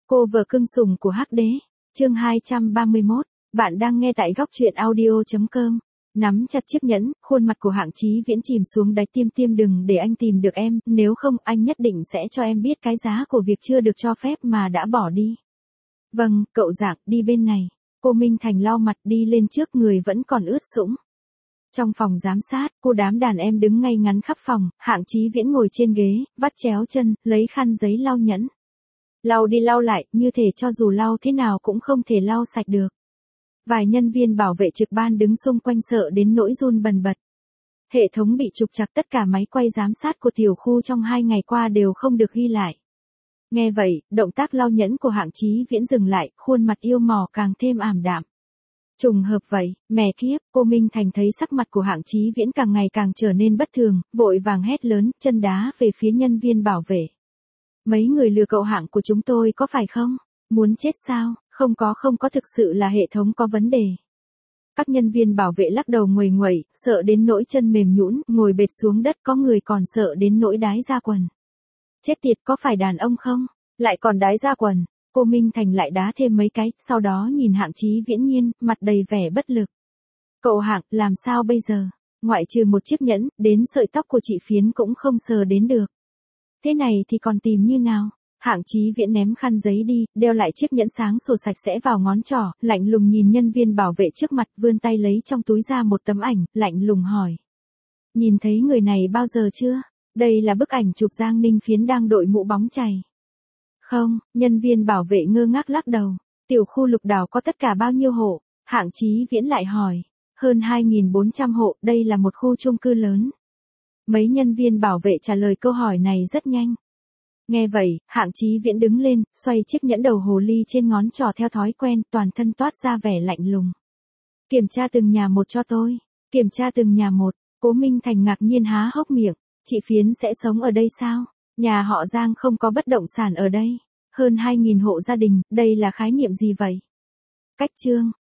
Cô vợ cưng sủng của Hắc Đế, chương 231, bạn đang nghe tại góc truyện audio.com. Nắm chặt chiếc nhẫn, khuôn mặt của Hạng Chí Viễn chìm xuống đáy tim đừng để anh tìm được em, nếu không anh nhất định sẽ cho em biết cái giá của việc chưa được cho phép mà đã bỏ đi. Vâng, cậu Dạng, đi bên này. Cô Minh Thành lau mặt đi lên trước người vẫn còn ướt sũng. Trong phòng giám sát, cô đám đàn em đứng ngay ngắn khắp phòng, Hạng Chí Viễn ngồi trên ghế, vắt chéo chân, lấy khăn giấy lau nhẫn. Lau đi lau lại, như thể cho dù lau thế nào cũng không thể lau sạch được. Vài nhân viên bảo vệ trực ban đứng xung quanh sợ đến nỗi run bần bật. Hệ thống bị trục trặc, tất cả máy quay giám sát của tiểu khu trong 2 ngày qua đều không được ghi lại. Nghe vậy, động tác lau nhẫn của Hạng Chí Viễn dừng lại, khuôn mặt yêu mò càng thêm ảm đạm. Trùng hợp vậy, mẹ kiếp, cô Minh Thành thấy sắc mặt của Hạng Chí Viễn càng ngày càng trở nên bất thường, vội vàng hét lớn, chân đá về phía nhân viên bảo vệ. Mấy người lừa cậu Hạng của chúng tôi có phải không? Muốn chết sao? Không có thực sự là hệ thống có vấn đề. Các nhân viên bảo vệ lắc đầu nguầy nguẩy, sợ đến nỗi chân mềm nhũn, ngồi bệt xuống đất, có người còn sợ đến nỗi đái ra quần. Chết tiệt, có phải đàn ông không? Lại còn đái ra quần. Cô Minh Thành lại đá thêm mấy cái, sau đó nhìn Hạng Chí Viễn nhiên, mặt đầy vẻ bất lực. Cậu Hạng, làm sao bây giờ? Ngoại trừ một chiếc nhẫn, đến sợi tóc của chị Phiến cũng không sờ đến được. Thế này thì còn tìm như nào? Hạng Chí Viễn ném khăn giấy đi, đeo lại chiếc nhẫn sáng sủa sạch sẽ vào ngón trỏ, lạnh lùng nhìn nhân viên bảo vệ trước mặt, vươn tay lấy trong túi ra một tấm ảnh, lạnh lùng hỏi. Nhìn thấy người này bao giờ chưa? Đây là bức ảnh chụp Giang Ninh Phiến đang đội mũ bóng chày. Không, nhân viên bảo vệ ngơ ngác lắc đầu. Tiểu khu Lục Đào có tất cả bao nhiêu hộ? Hạng Chí Viễn lại hỏi. Hơn 2.400 hộ, đây là một khu chung cư lớn. Mấy nhân viên bảo vệ trả lời câu hỏi này rất nhanh. Nghe vậy, Hạng Chí Viễn đứng lên, xoay chiếc nhẫn đầu hồ ly trên ngón trỏ theo thói quen, toàn thân toát ra vẻ lạnh lùng. Kiểm tra từng nhà một cho tôi. Kiểm tra từng nhà một. Cố Minh Thành ngạc nhiên há hốc miệng. Chị Phiến sẽ sống ở đây sao? Nhà họ Giang không có bất động sản ở đây. Hơn 2.000 hộ gia đình, đây là khái niệm gì vậy? Cách chương.